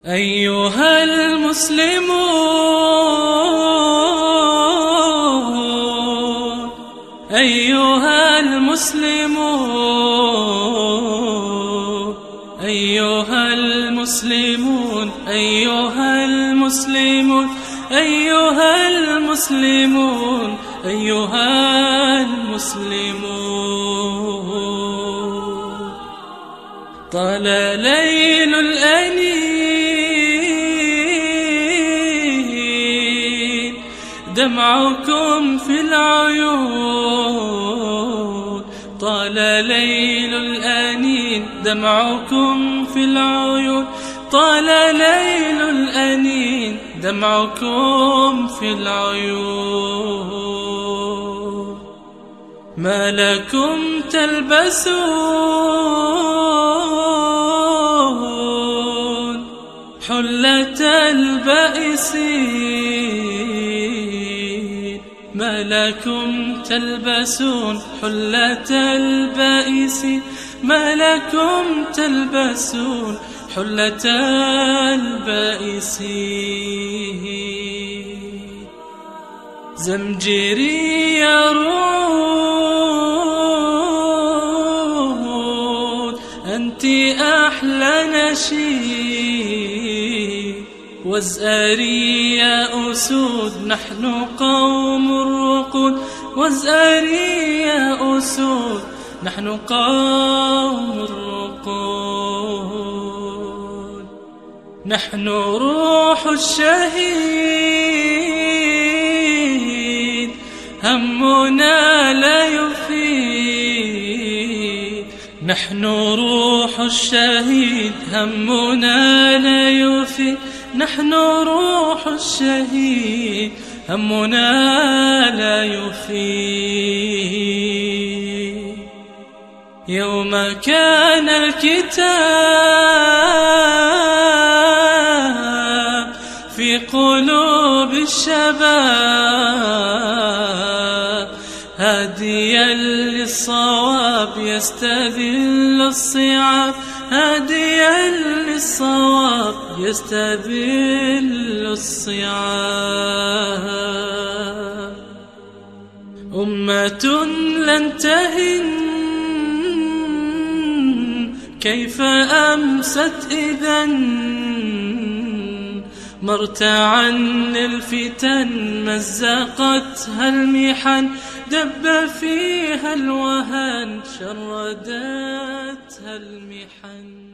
أيها المسلمون أيها المسلمون أيها المسلمون أيها المسلمون أيها المسلمون أيها المسلمون طال ليل الأنين دمعكم في العيون طال ليل الأنين دمعكم في العيون طال ليل الأنين دمعكم في العيون ما لكم تلبسون حلة البائسين ما لكم تلبسون حلة البائسين ما لكم تلبسون حلة البائسين زمجري يرعود أنت أحلى نشيد وازأري يا أسود نحن قوم الرقود وازأري يا أسود نحن قوم الرقود نحن روح الشهيد همنا لا يفيد نحن روح الشهيد همنا لا يفيد نحن روح الشهيد همنا لا يفيد يوم كان الكتاب في قلوب الشباب هاديا للصواب يستذل الصعاب هاديا للصواب يستذل الصعاب أمة لن تهن كيف أمست إذن مرتعا للفتن مزقتها المحن دب فيها الوهن شردتها المحن